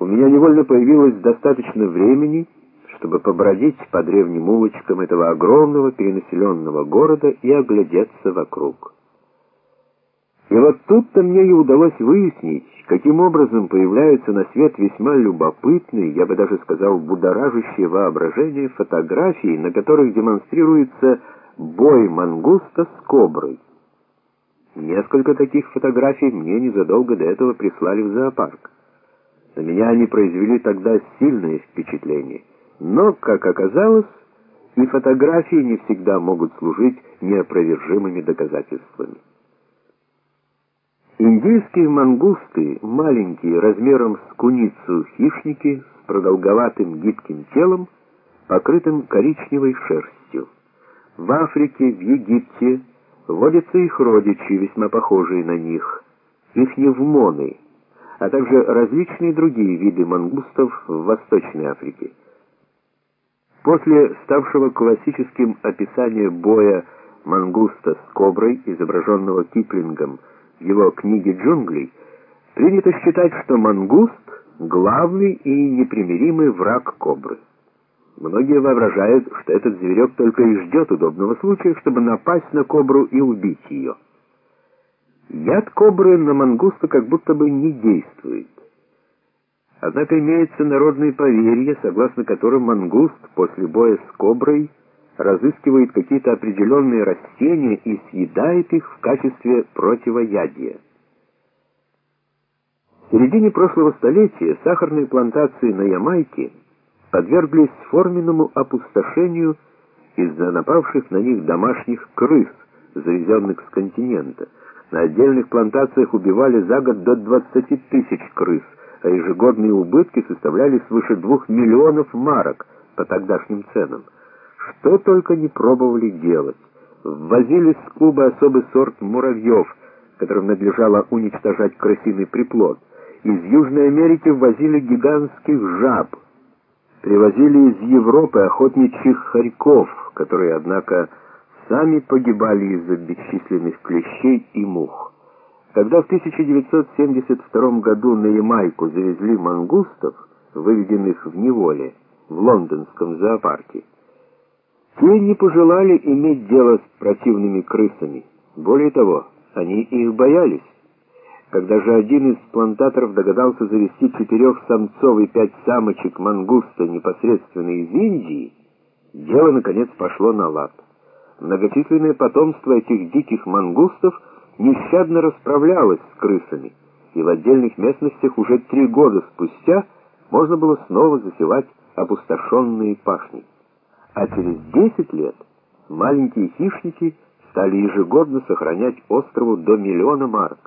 у меня невольно появилось достаточно времени, чтобы побродить по древним улочкам этого огромного перенаселенного города и оглядеться вокруг. И вот тут-то мне и удалось выяснить, каким образом появляются на свет весьма любопытные, я бы даже сказал, будоражащие воображение фотографии, на которых демонстрируется бой мангуста с коброй. Несколько таких фотографий мне незадолго до этого прислали в зоопарк. На меня они произвели тогда сильное впечатление. Но, как оказалось, и фотографии не всегда могут служить неопровержимыми доказательствами. Индийские мангусты, маленькие, размером с куницу хищники, с продолговатым гибким телом, покрытым коричневой шерстью. В Африке, в Египте водятся их родичи, весьма похожие на них, ихневмоны, а также различные другие виды мангустов в Восточной Африке. После ставшего классическим описания боя мангуста с коброй, изображенного Киплингом в его книге «Джунглей», принято считать, что мангуст — главный и непримиримый враг кобры. Многие воображают, что этот зверек только и ждет удобного случая, чтобы напасть на кобру и убить ее. Яд кобры на мангуста как будто бы не действует. Однако имеется народное поверье, согласно которым мангуст после боя с коброй разыскивает какие-то определенные растения и съедает их в качестве противоядия. В середине прошлого столетия сахарные плантации на Ямайке подверглись форменному опустошению из-за напавших на них домашних крыс, завезенных с континента. На отдельных плантациях убивали за год до 20 тысяч крыс, а ежегодные убытки составляли свыше 2 миллионов марок по тогдашним ценам. Что только не пробовали делать. Ввозили с Кубы особый сорт муравьев, которым надлежало уничтожать крысиный приплод. Из Южной Америки ввозили гигантских жаб. Привозили из Европы охотничьих хорьков, которые, однако, сами погибали из-за бесчисленных клещей и мух. Когда в 1972 году на Ямайку завезли мангустов, выведенных в неволе, в лондонском зоопарке, те не пожелали иметь дело с противными крысами. Более того, они их боялись. Когда же один из плантаторов догадался завести 4 самцов и 5 самочек мангуста непосредственно из Индии, дело наконец пошло на лад. Многочисленное потомство этих диких мангустов нещадно расправлялось с крысами, и в отдельных местностях уже 3 года спустя можно было снова засевать опустошенные пашни. А через 10 лет маленькие хищники стали ежегодно сохранять острову до 1 миллиона марок.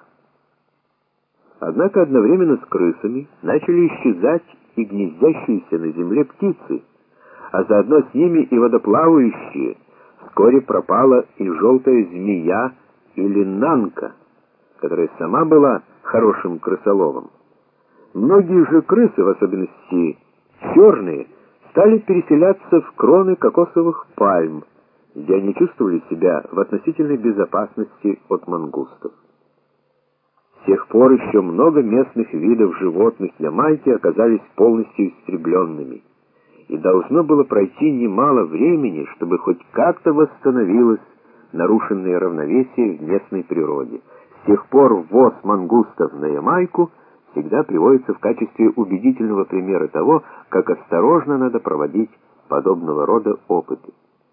Однако одновременно с крысами начали исчезать и гнездящиеся на земле птицы, а заодно с ними и водоплавающие. Вскоре пропала и желтая змея или нанка, которая сама была хорошим крысоловом. Многие же крысы, в особенности черные, стали переселяться в кроны кокосовых пальм, где они чувствовали себя в относительной безопасности от мангустов. С тех пор еще много местных видов животных Ямайки оказались полностью истребленными, и должно было пройти немало времени, чтобы хоть как-то восстановилось нарушенное равновесие в местной природе. С тех пор ввоз мангустов на Ямайку всегда приводится в качестве убедительного примера того, как осторожно надо проводить подобного рода опыты.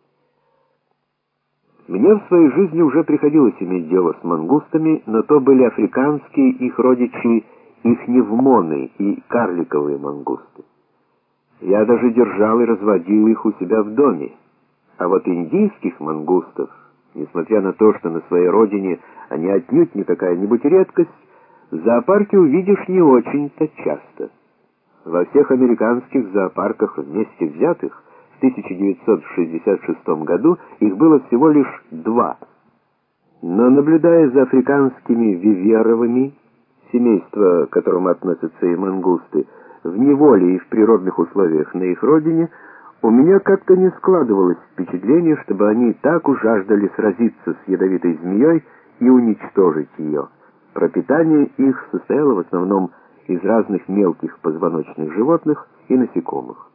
Мне в своей жизни уже приходилось иметь дело с мангустами, но то были африканские их родичи ихневмоны и карликовые мангусты. Я даже держал и разводил их у себя в доме. А вот индийских мангустов, несмотря на то, что на своей родине они отнюдь не какая-нибудь редкость, в зоопарке увидишь не очень-то часто. Во всех американских зоопарках вместе взятых в 1966 году их было всего лишь 2. Но наблюдая за африканскими виверовыми, семейство к которому относятся и мангусты, в неволе и в природных условиях на их родине, у меня как-то не складывалось впечатление, чтобы они так уж жаждали сразиться с ядовитой змеей и уничтожить ее. Пропитание их состояло в основном из разных мелких позвоночных животных и насекомых.